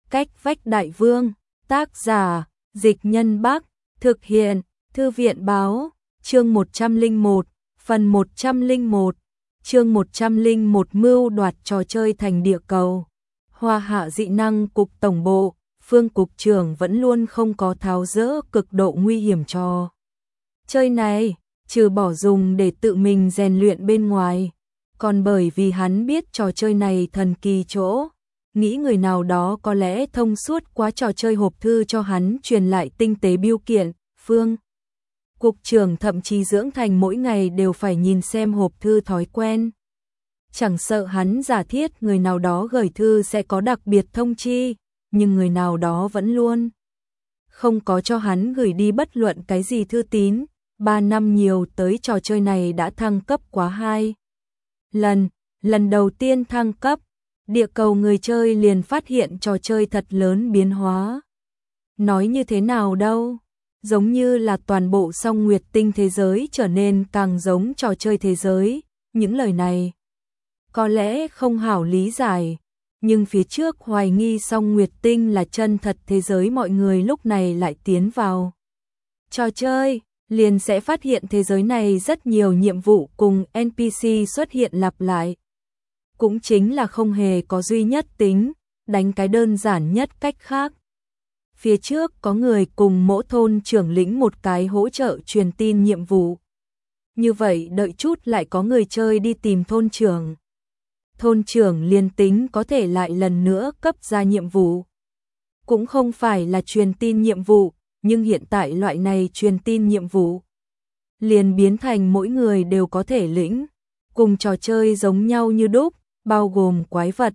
Cách vách đại vương, tác giả, Dịch Nhân Bắc, thực hiện, Thư viện báo, chương 101, phần 101, chương 101 mưu đoạt trò chơi thành địa cầu. Hoa Hạ dị năng cục tổng bộ, Phương cục trưởng vẫn luôn không có tháo dỡ cực độ nguy hiểm trò chơi này, trừ bỏ dùng để tự mình rèn luyện bên ngoài, còn bởi vì hắn biết trò chơi này thần kỳ chỗ. Nghĩ người nào đó có lẽ thông suốt quá trò chơi hộp thư cho hắn truyền lại tinh tế biêu kiện. Phương cục trưởng thậm chí dưỡng thành mỗi ngày đều phải nhìn xem hộp thư thói quen. Chẳng sợ hắn giả thiết người nào đó gửi thư sẽ có đặc biệt thông chi, nhưng người nào đó vẫn luôn không có cho hắn gửi đi bất luận cái gì thư tín. 3 năm nhiều tới trò chơi này đã thăng cấp quá 2 lần. Lần đầu tiên thăng cấp, địa cầu người chơi liền phát hiện trò chơi thật lớn biến hóa. Nói như thế nào đâu, giống như là toàn bộ Song Nguyệt Tinh thế giới trở nên càng giống trò chơi thế giới. Những lời này có lẽ không hảo lý giải, nhưng phía trước hoài nghi Song Nguyệt Tinh là chân thật thế giới mọi người lúc này lại tiến vào trò chơi, liền sẽ phát hiện thế giới này rất nhiều nhiệm vụ cùng NPC xuất hiện lặp lại. Cũng chính là không hề có duy nhất tính, đánh cái đơn giản nhất cách khác. Phía trước có người cùng mỗi thôn trưởng lĩnh một cái hỗ trợ truyền tin nhiệm vụ. Như vậy đợi chút lại có người chơi đi tìm thôn trưởng. Thôn trưởng liền tính có thể lại lần nữa cấp ra nhiệm vụ. Cũng không phải là truyền tin nhiệm vụ, nhưng hiện tại loại này truyền tin nhiệm vụ liền biến thành mỗi người đều có thể lĩnh, cùng trò chơi giống nhau như đúc, bao gồm quái vật,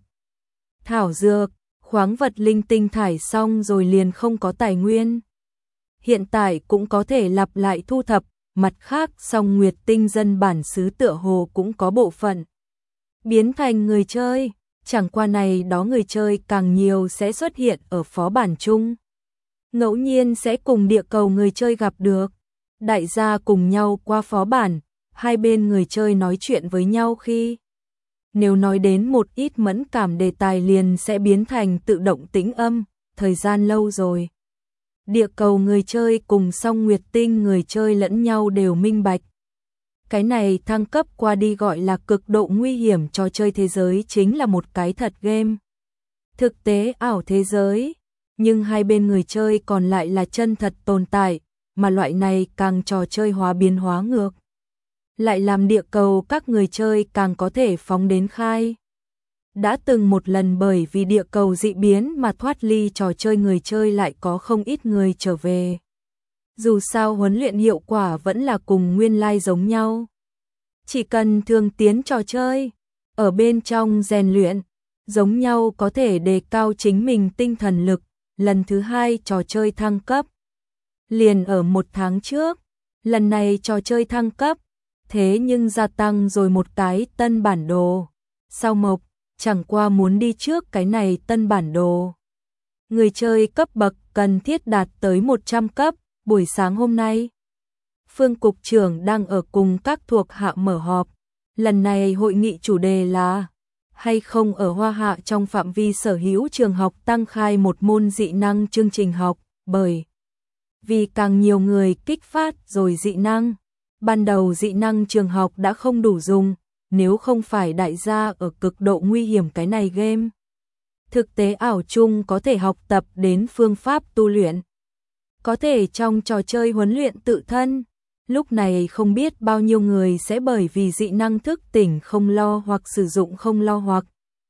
thảo dược, khoáng vật linh tinh thải xong rồi liền không có tài nguyên. Hiện tại cũng có thể lặp lại thu thập, mặt khác Song Nguyệt Tinh dân bản xứ tựa hồ cũng có bộ phận biến thành người chơi, chẳng qua này đó người chơi càng nhiều sẽ xuất hiện ở phó bản chung. Ngẫu nhiên sẽ cùng địa cầu người chơi gặp được, đại gia cùng nhau qua phó bản, hai bên người chơi nói chuyện với nhau khi nếu nói đến một ít mẫn cảm đề tài liền sẽ biến thành tự động tĩnh âm. Thời gian lâu rồi, địa cầu người chơi cùng Song Nguyệt Tinh người chơi lẫn nhau đều minh bạch. Cái này thăng cấp qua đi gọi là cực độ nguy hiểm trò chơi thế giới chính là một cái thật game. Thực tế ảo thế giới, nhưng hai bên người chơi còn lại là chân thật tồn tại, mà loại này càng trò chơi hóa biến hóa ngược lại làm địa cầu các người chơi càng có thể phóng đến khai. Đã từng một lần bởi vì địa cầu dị biến mà thoát ly trò chơi người chơi lại có không ít người trở về. Dù sao huấn luyện hiệu quả vẫn là cùng nguyên lai giống nhau. Chỉ cần thường tiến trò chơi, ở bên trong rèn luyện, giống nhau có thể đề cao chính mình tinh thần lực. Lần thứ 2 trò chơi thăng cấp liền ở 1 tháng trước, lần này trò chơi thăng cấp, thế nhưng gia tăng rồi một cái tân bản đồ. Sao Mộc, chẳng qua muốn đi trước cái này tân bản đồ. Người chơi cấp bậc cần thiết đạt tới 100 cấp, buổi sáng hôm nay. Phương cục trưởng đang ở cùng các thuộc hạ mở họp. Lần này hội nghị chủ đề là hay không ở Hoa Hạ trong phạm vi sở hữu trường học tăng khai một môn dị năng chương trình học, bởi vì càng nhiều người kích phát rồi dị năng. Ban đầu dị năng trường học đã không đủ dùng, nếu không phải đại gia ở cực độ nguy hiểm cái này game. Thực tế ảo chung có thể học tập đến phương pháp tu luyện. Có thể trong trò chơi huấn luyện tự thân. Lúc này không biết bao nhiêu người sẽ bởi vì dị năng thức tỉnh không lo hoặc sử dụng không lo hoặc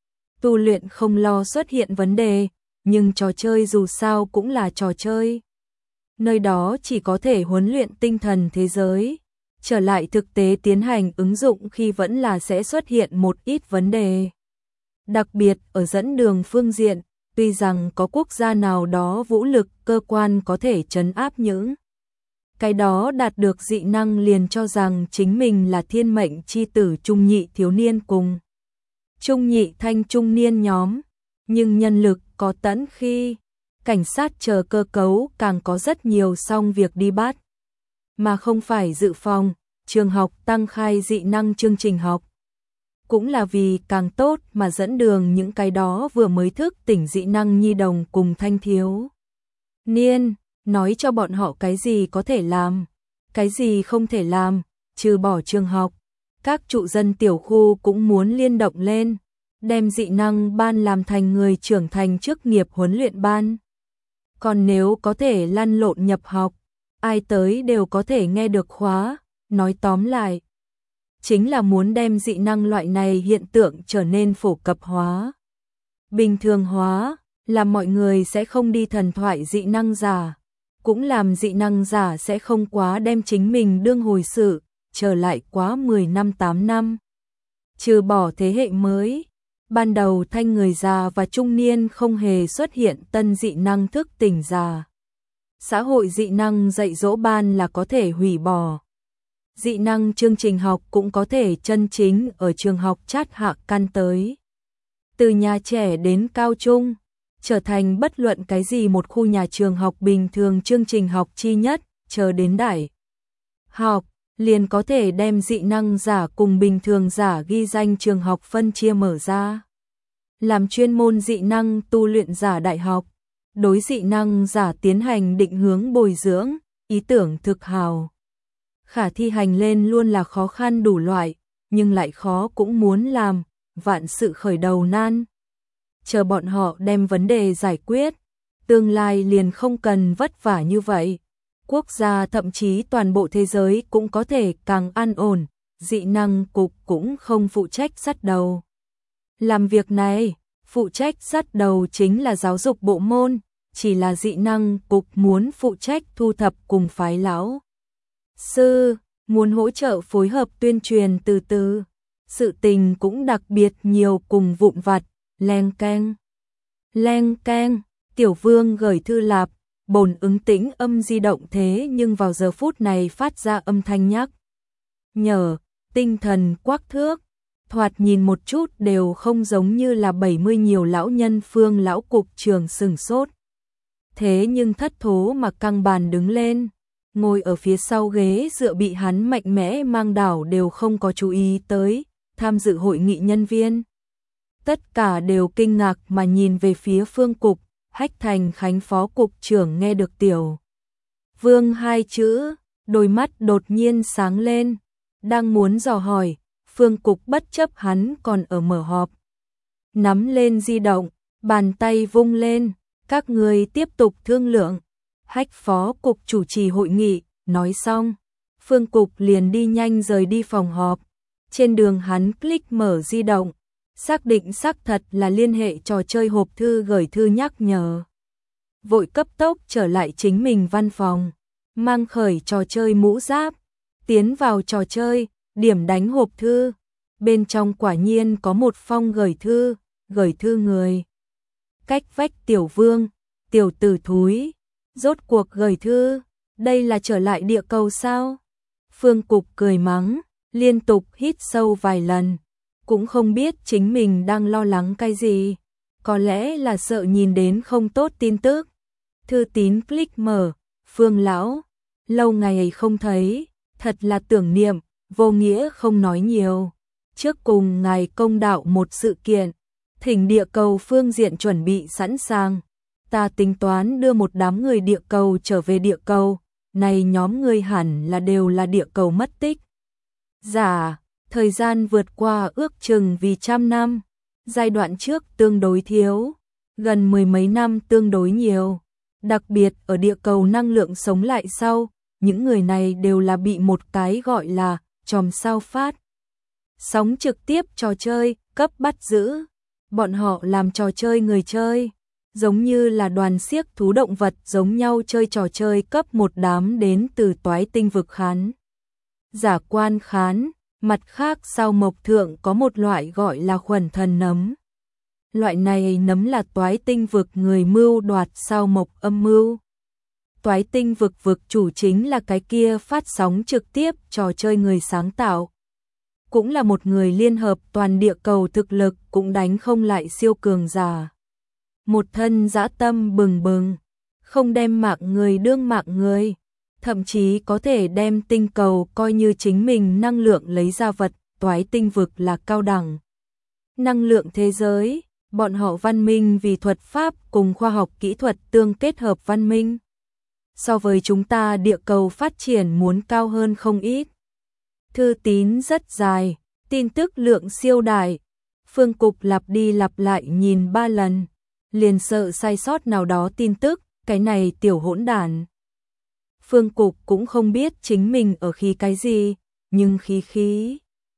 tu luyện không lo xuất hiện vấn đề, nhưng trò chơi dù sao cũng là trò chơi. Nơi đó chỉ có thể huấn luyện tinh thần thế giới. Trở lại thực tế tiến hành ứng dụng khi vẫn là sẽ xuất hiện một ít vấn đề. Đặc biệt ở dẫn đường phương diện, tuy rằng có quốc gia nào đó vũ lực cơ quan có thể trấn áp những cái đó đạt được dị năng liền cho rằng chính mình là thiên mệnh chi tử trung nhị thiếu niên cùng trung nhị thanh trung niên nhóm, nhưng nhân lực có tẫn khi cảnh sát chờ cơ cấu càng có rất nhiều xong việc đi bắt, mà không phải dự phòng. Trường học tăng khai dị năng chương trình học. cũng là vì càng tốt mà dẫn đường những cái đó vừa mới thức tỉnh dị năng nhi đồng cùng thanh thiếu niên, nói cho bọn họ cái gì có thể làm, cái gì không thể làm, trừ bỏ trường học. Các trụ dân tiểu khu cũng muốn liên động lên, đem dị năng ban làm thành người trưởng thành chức nghiệp huấn luyện ban. Còn nếu có thể lăn lộn nhập học, ai tới đều có thể nghe được khóa, nói tóm lại. Chính là muốn đem dị năng loại này hiện tượng trở nên phổ cập hóa, bình thường hóa, làm mọi người sẽ không đi thần thoại dị năng giả, cũng làm dị năng giả sẽ không quá đem chính mình đương hồi sự, trở lại quá 10 năm 8 năm. Trừ bỏ thế hệ mới, ban đầu thanh người già và trung niên không hề xuất hiện tân dị năng thức tỉnh già. Xã hội dị năng dạy dỗ ban là có thể hủy bỏ. Dị năng chương trình học cũng có thể chân chính ở trường học chát hạ căn tới. Từ nhà trẻ đến cao trung, trở thành bất luận cái gì một khu nhà trường học bình thường chương trình học chi nhất, chờ đến đại học, liền có thể đem dị năng giả cùng bình thường giả ghi danh trường học phân chia mở ra. Làm chuyên môn dị năng tu luyện giả đại học, đối dị năng giả tiến hành định hướng bồi dưỡng, ý tưởng thực hào. Khả thi hành lên luôn là khó khăn đủ loại, nhưng lại khó cũng muốn làm, vạn sự khởi đầu nan. Chờ bọn họ đem vấn đề giải quyết, tương lai liền không cần vất vả như vậy. Quốc gia thậm chí toàn bộ thế giới cũng có thể càng an ổn, dị năng cục cũng không phụ trách dắt đầu. Làm việc này, phụ trách dắt đầu chính là giáo dục bộ môn, chỉ là dị năng cục muốn phụ trách thu thập cùng phái lão sư, muốn hỗ trợ phối hợp tuyên truyền từ từ. Sự tình cũng đặc biệt nhiều cùng vụn vặt, leng keng. Leng keng, Tiểu Vương gửi thư lạp, bồn ứng tĩnh âm di động thế nhưng vào giờ phút này phát ra âm thanh nhắc nhở, tinh thần quắc thước, thoạt nhìn một chút đều không giống như là 70 nhiều lão nhân. Phương lão cục trưởng sừng sốt. Thế nhưng thất thố mà căng bàn đứng lên, ngồi ở phía sau ghế dựa bị hắn mạnh mẽ mang đảo đều không có chú ý tới, tham dự hội nghị nhân viên. Tất cả đều kinh ngạc mà nhìn về phía Phương cục, Hách Thành Khánh phó cục trưởng nghe được Tiểu Vương hai chữ, đôi mắt đột nhiên sáng lên, đang muốn dò hỏi, Phương cục bất chấp hắn còn ở mở họp. Nắm lên di động, bàn tay vung lên, các người tiếp tục thương lượng. Hách phó cục chủ trì hội nghị, nói xong, Phương cục liền đi nhanh rời đi phòng họp. Trên đường hắn click mở di động, xác định xác thật là liên hệ trò chơi hộp thư gửi thư nhắc nhở. Vội cấp tốc trở lại chính mình văn phòng, mang khởi trò chơi mũ giáp, tiến vào trò chơi, điểm đánh hộp thư. Bên trong quả nhiên có một phong gửi thư người. Cách vách Tiểu Vương, tiểu tử thúi, rốt cuộc gửi thư, đây là trở lại địa cầu sao? Phương cục cười mắng, liên tục hít sâu vài lần, cũng không biết chính mình đang lo lắng cái gì, có lẽ là sợ nhìn đến không tốt tin tức. Thư tín click mở, Phương lão, lâu ngày không thấy, thật là tưởng niệm, vô nghĩa không nói nhiều. Trước cùng ngài công đạo một sự kiện, thỉnh địa cầu phương diện chuẩn bị sẵn sàng. Ta tính toán đưa một đám người địa cầu trở về địa cầu, này nhóm người hẳn là đều là địa cầu mất tích. Dạ, thời gian vượt qua ước chừng vì 100 năm, giai đoạn trước tương đối thiếu, gần 10 mấy năm tương đối nhiều. Đặc biệt ở địa cầu năng lượng sống lại sau, những người này đều là bị một cái gọi là chòm sao phát sóng trực tiếp trò chơi cấp bắt giữ. Bọn họ làm trò chơi người chơi, giống như là đoàn xiếc thú động vật giống nhau chơi trò chơi cấp một đám đến từ toái tinh vực khán giả quan khán. Mặt khác sau mộc thượng có một loại gọi là khuẩn thần nấm. Loại này nấm là toái tinh vực người mưu đoạt sao mộc âm mưu. Toái tinh vực chủ chính là cái kia phát sóng trực tiếp trò chơi người sáng tạo. Cũng là một người liên hợp toàn địa cầu thực lực cũng đánh không lại siêu cường giả. Một thân dã tâm bừng bừng, không đem mạng người đương mạng người, thậm chí có thể đem tinh cầu coi như chính mình năng lượng lấy ra vật, Toái tinh vực là cao đẳng năng lượng thế giới, bọn họ văn minh vì thuật pháp cùng khoa học kỹ thuật tương kết hợp văn minh. So với chúng ta địa cầu phát triển muốn cao hơn không ít. Thư tín rất dài, tin tức lượng siêu đại. Phương Cục lặp đi lặp lại nhìn 3 lần, liền sợ sai sót nào đó tin tức, cái này tiểu hỗn đản. Phương Cục cũng không biết chính mình ở khí cái gì, nhưng khí.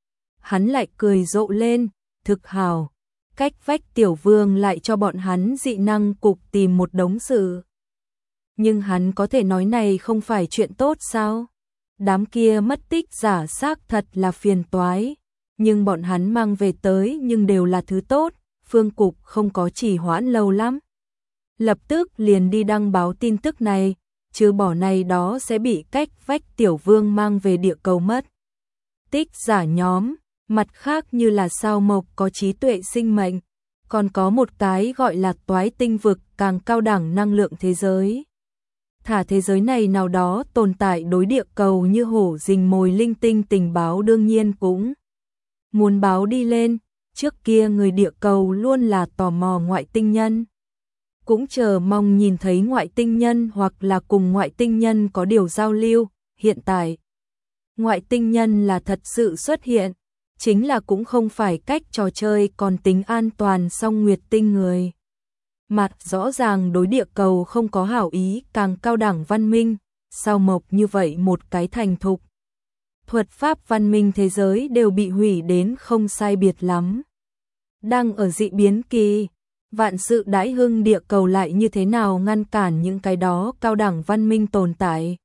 Hắn lại cười rộ lên, thực hào. Cách vách tiểu vương lại cho bọn hắn dị năng cục tìm một đống sự. Nhưng hắn có thể nói này không phải chuyện tốt sao? Đám kia mất tích giả xác thật là phiền toái. Nhưng bọn hắn mang về tới nhưng đều là thứ tốt. Phương Cục không có trì hoãn lâu lắm. Lập tức liền đi đăng báo tin tức này. Chứ bỏ này đó sẽ bị cách vách tiểu vương mang về địa cầu mất. Tích giả nhóm. Mặt khác như là sao mộc có trí tuệ sinh mệnh. Còn có một cái gọi là toái tinh vực càng cao đẳng năng lượng thế giới. Thả thế giới này nào đó tồn tại đối địa cầu như hổ rình mồi linh tinh tình báo đương nhiên cũng muốn báo đi lên. Trước kia người địa cầu luôn là tò mò ngoại tinh nhân. Cũng chờ mong nhìn thấy ngoại tinh nhân hoặc là cùng ngoại tinh nhân có điều giao lưu. Hiện tại, ngoại tinh nhân là thật sự xuất hiện. Chính là cũng không phải cách trò chơi còn tính an toàn song nguyệt tinh người. Mặt rõ ràng đối địa cầu không có hảo ý càng cao đẳng văn minh, sao mộc như vậy một cái thành thục. Thuật pháp văn minh thế giới đều bị hủy đến không sai biệt lắm. Đang ở dị biến kỳ, vạn sự đãi hưng địa cầu lại như thế nào ngăn cản những cái đó cao đẳng văn minh tồn tại.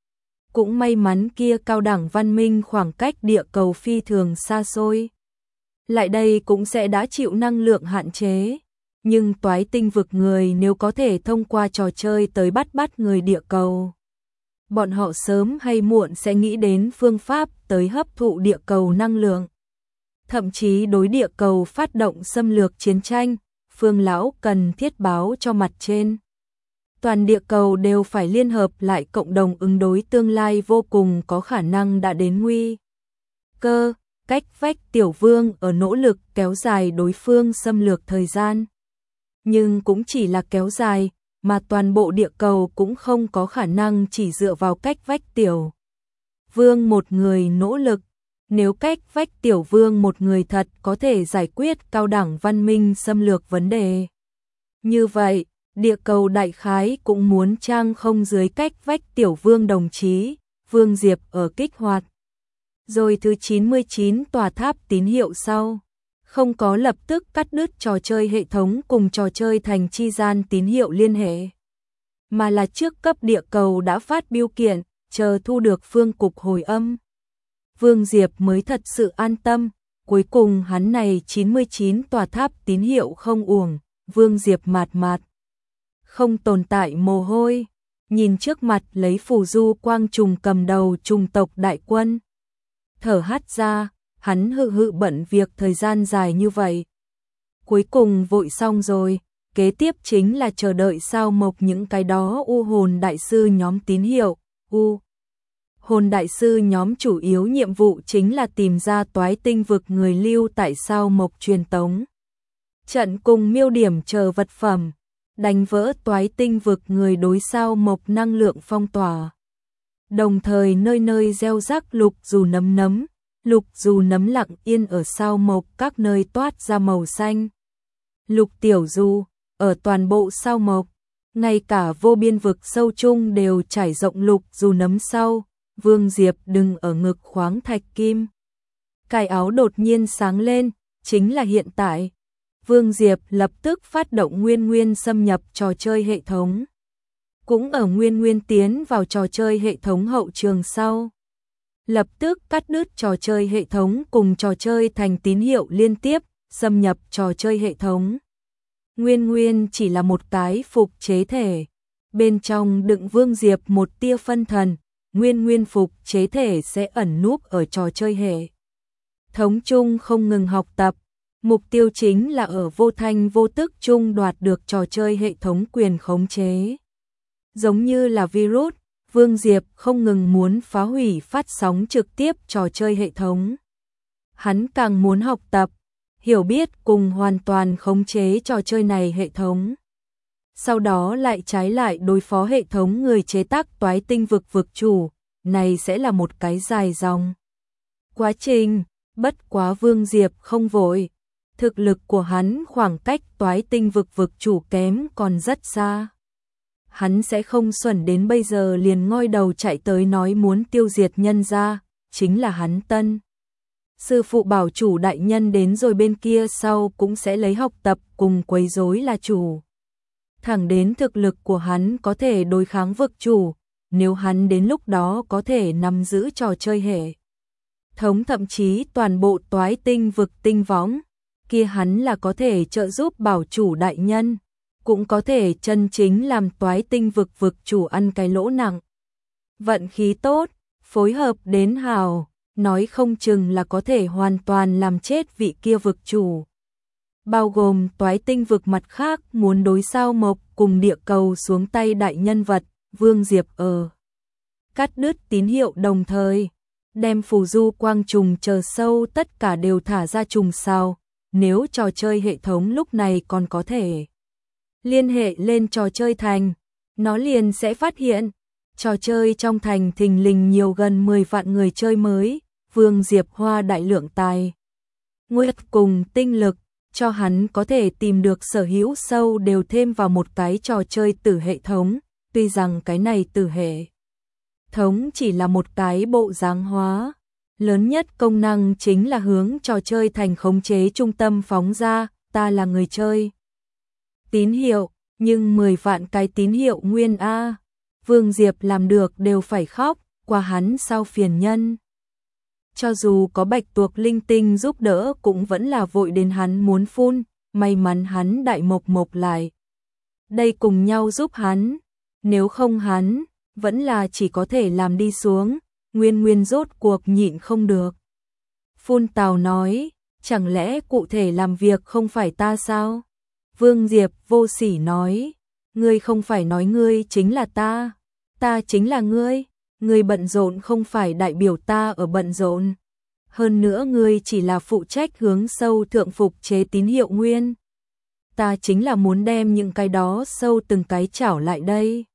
Cũng may mắn kia cao đẳng văn minh khoảng cách địa cầu phi thường xa xôi. Lại đây cũng sẽ đã chịu năng lượng hạn chế. Nhưng toái tinh vực người nếu có thể thông qua trò chơi tới bắt người địa cầu. Bọn họ sớm hay muộn sẽ nghĩ đến phương pháp tới hấp thụ địa cầu năng lượng. Thậm chí đối địa cầu phát động xâm lược chiến tranh, Phương Lão cần thiết báo cho mặt trên. Toàn địa cầu đều phải liên hợp lại cộng đồng ứng đối tương lai vô cùng có khả năng đã đến nguy cơ. Cách vách tiểu vương ở nỗ lực kéo dài đối phương xâm lược thời gian. Nhưng cũng chỉ là kéo dài, mà toàn bộ địa cầu cũng không có khả năng chỉ dựa vào cách vách tiểu vương một người nỗ lực. Nếu cách vách tiểu vương một người thật có thể giải quyết cao đẳng văn minh xâm lược vấn đề. Như vậy, địa cầu đại khái cũng muốn trang không dưới cách vách tiểu vương đồng chí, Vương Diệp ở kích hoạt. Rồi thứ 99 tòa tháp tín hiệu sau, không có lập tức cắt đứt trò chơi hệ thống cùng trò chơi thành chi gian tín hiệu liên hệ. Mà là trước cấp địa cầu đã phát biêu kiện, chờ thu được Phương Cục hồi âm. Vương Diệp mới thật sự an tâm, cuối cùng hắn này 99 tòa tháp tín hiệu không uổng, Vương Diệp mạt. Không tồn tại mồ hôi, nhìn trước mặt lấy phù du quang trùng cầm đầu trùng tộc đại quân. Thở hắt ra, hắn hự bận việc thời gian dài như vậy. Cuối cùng vội xong rồi, kế tiếp chính là chờ đợi sao mộc những cái đó u hồn đại sư nhóm tín hiệu. Hồn đại sư nhóm chủ yếu nhiệm vụ chính là tìm ra toái tinh vực người lưu tại sao mộc truyền tống. Trận cùng miêu điểm chờ vật phẩm, đánh vỡ toái tinh vực người đối sao mộc năng lượng phong tỏa. Đồng thời nơi nơi gieo rắc lục dù nấm lặng yên ở sao mộc các nơi toát ra màu xanh. Lục tiểu du, ở toàn bộ sao mộc, ngay cả vô biên vực sâu chung đều trải rộng lục dù nấm sau. Vương Diệp đừng ở ngực khoáng thạch kim. Cài áo đột nhiên sáng lên, chính là hiện tại. Vương Diệp lập tức phát động nguyên xâm nhập trò chơi hệ thống. Cũng ở nguyên tiến vào trò chơi hệ thống hậu trường sau. Lập tức cắt đứt trò chơi hệ thống cùng trò chơi thành tín hiệu liên tiếp, xâm nhập trò chơi hệ thống. Nguyên chỉ là một cái phục chế thể. Bên trong đựng Vương Diệp một tia phân thần. Nguyên phục chế thể sẽ ẩn núp ở trò chơi hệ thống chung không ngừng học tập. Mục tiêu chính là ở vô thanh vô tức chung đoạt được trò chơi hệ thống quyền khống chế. Giống như là virus, Vương Diệp không ngừng muốn phá hủy phát sóng trực tiếp trò chơi hệ thống. Hắn càng muốn học tập, hiểu biết cùng hoàn toàn khống chế trò chơi này hệ thống. Sau đó lại trái lại đối phó hệ thống người chế tác Toái Tinh vực vực chủ, này sẽ là một cái dài dòng quá trình, bất quá Vương Diệp không vội. Thực lực của hắn khoảng cách Toái Tinh vực vực chủ kém còn rất xa. Hắn sẽ không xuẩn đến bây giờ liền ngoi đầu chạy tới nói muốn tiêu diệt nhân gia, chính là hắn tân. Sư phụ bảo chủ đại nhân đến rồi bên kia sau cũng sẽ lấy học tập cùng quấy rối là chủ. Thẳng đến thực lực của hắn có thể đối kháng vực chủ, nếu hắn đến lúc đó có thể nắm giữ trò chơi hệ thống thậm chí toàn bộ Toái Tinh vực tinh võng, kia hắn là có thể trợ giúp bảo chủ đại nhân, cũng có thể chân chính làm Toái Tinh vực vực chủ ăn cái lỗ nặng. Vận khí tốt, phối hợp đến hào, nói không chừng là có thể hoàn toàn làm chết vị kia vực chủ. Bao gồm Toái Tinh vực mặt khác muốn đối sao mộc cùng địa cầu xuống tay đại nhân vật, Vương Diệp cắt đứt tín hiệu đồng thời, đem phù du quang trùng chờ sâu tất cả đều thả ra trùng sao, nếu trò chơi hệ thống lúc này còn có thể liên hệ lên trò chơi thành, nó liền sẽ phát hiện, trò chơi trong thành thình lình nhiều gần 10 vạn người chơi mới, Vương Diệp hoa đại lượng tài nguyên cùng tinh lực, cho hắn có thể tìm được sở hữu sâu đều thêm vào một cái trò chơi tử hệ thống, tuy rằng cái này tử hệ thống chỉ là một cái bộ dáng hóa, lớn nhất công năng chính là hướng trò chơi thành khống chế trung tâm phóng ra, ta là người chơi. Tín hiệu, nhưng 10 vạn cái tín hiệu nguyên A, Vương Diệp làm được đều phải khóc, qua hắn sao phiền nhân. Cho dù có bạch tuộc linh tinh giúp đỡ cũng vẫn là vội đến hắn muốn phun, may mắn hắn đại mộc mộc lại. Đây cùng nhau giúp hắn, nếu không hắn, vẫn là chỉ có thể làm đi xuống, Nguyên rốt cuộc nhịn không được. Phun tào nói, chẳng lẽ cụ thể làm việc không phải ta sao? Vương Diệp vô sỉ nói, ngươi không phải nói ngươi chính là ta chính là ngươi bận rộn không phải đại biểu ta ở bận rộn. Hơn nữa ngươi chỉ là phụ trách hướng sâu thượng phục chế tín hiệu nguyên. Ta chính là muốn đem những cái đó sâu từng cái chảo lại đây.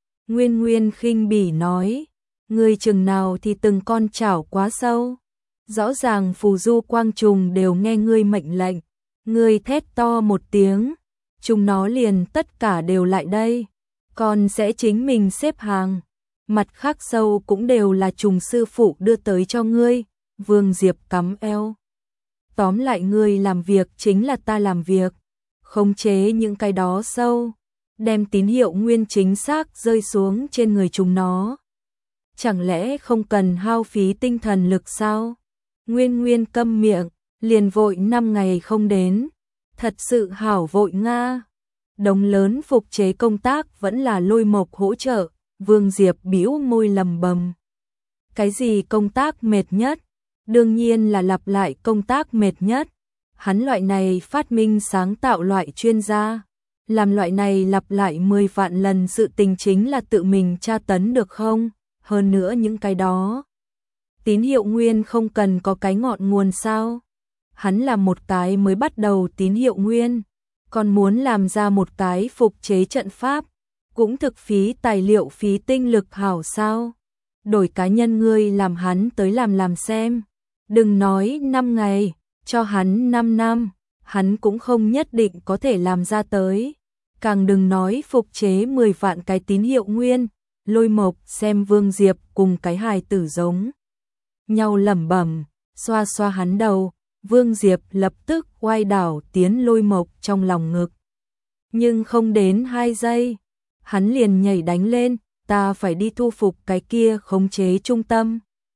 Nguyên khinh bỉ nói, ngươi chừng nào thì từng con chảo quá sâu. Rõ ràng phù du quang trùng đều nghe ngươi mệnh lệnh. Ngươi thét to một tiếng, chúng nó liền tất cả đều lại đây. Còn sẽ chính mình xếp hàng. Mặt khác sâu cũng đều là trùng sư phụ đưa tới cho ngươi. Vương Diệp cắm eo. Tóm lại ngươi làm việc chính là ta làm việc. Khống chế những cái đó sâu. Đem tín hiệu nguyên chính xác rơi xuống trên người chúng nó. Chẳng lẽ không cần hao phí tinh thần lực sao? Nguyên câm miệng, liền vội 5 ngày không đến. Thật sự hảo vội Nga. Đống lớn phục chế công tác vẫn là Lôi Mộc hỗ trợ. Vương Diệp bĩu môi lầm bầm. Cái gì công tác mệt nhất? Đương nhiên là lặp lại công tác mệt nhất. Hắn loại này phát minh sáng tạo loại chuyên gia. Làm loại này lặp lại 10 vạn lần sự tình chính là tự mình tra tấn được không? Hơn nữa những cái đó. Tín hiệu nguyên không cần có cái ngọn nguồn sao? Hắn làm một cái mới bắt đầu tín hiệu nguyên. Còn muốn làm ra một cái phục chế trận pháp. Cũng thực phí tài liệu phí tinh lực hảo sao? Đổi cá nhân ngươi làm hắn tới làm xem. Đừng nói 5 ngày, cho hắn 5 năm, hắn cũng không nhất định có thể làm ra tới. Càng đừng nói phục chế 10 vạn cái tín hiệu nguyên. Lôi Mộc xem Vương Diệp cùng cái hài tử giống nhau lẩm bẩm, xoa xoa hắn đầu. Vương Diệp lập tức oai đảo tiến Lôi Mộc trong lòng ngực. Nhưng không đến 2 giây, hắn liền nhảy đánh lên, ta phải đi thu phục cái kia khống chế trung tâm.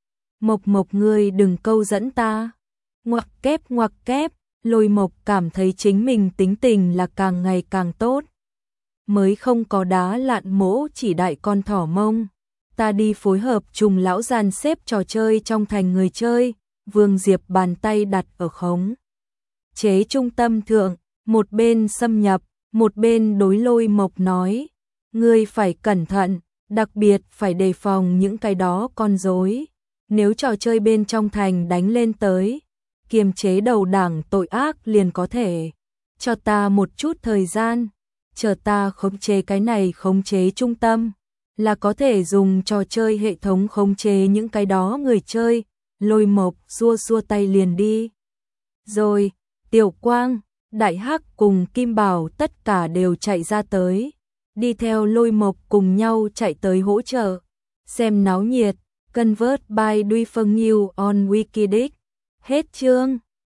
Mộc ngươi đừng câu dẫn ta. Ngoặc kép, Lôi Mộc cảm thấy chính mình tính tình là càng ngày càng tốt. Mới không có đá lạn mỗ chỉ đại con thỏ mông. Ta đi phối hợp trùng lão giàn xếp trò chơi trong thành người chơi. Vương Diệp bàn tay đặt ở khống chế trung tâm thượng, một bên xâm nhập, một bên đối Lôi Mộc nói. Ngươi phải cẩn thận, đặc biệt phải đề phòng những cái đó con rối. Nếu trò chơi bên trong thành đánh lên tới, kiềm chế đầu đảng tội ác liền có thể. Cho ta một chút thời gian, chờ ta khống chế cái này khống chế trung tâm, là có thể dùng trò chơi hệ thống khống chế những cái đó người chơi. Lôi Mộc xua xua tay liền đi. Rồi, Tiểu Quang, Đại Hắc cùng Kim Bảo tất cả đều chạy ra tới, đi theo Lôi Mộc cùng nhau chạy tới hỗ trợ. Xem náo nhiệt, convert by Duy Phân New on Wikidic. Hết chương.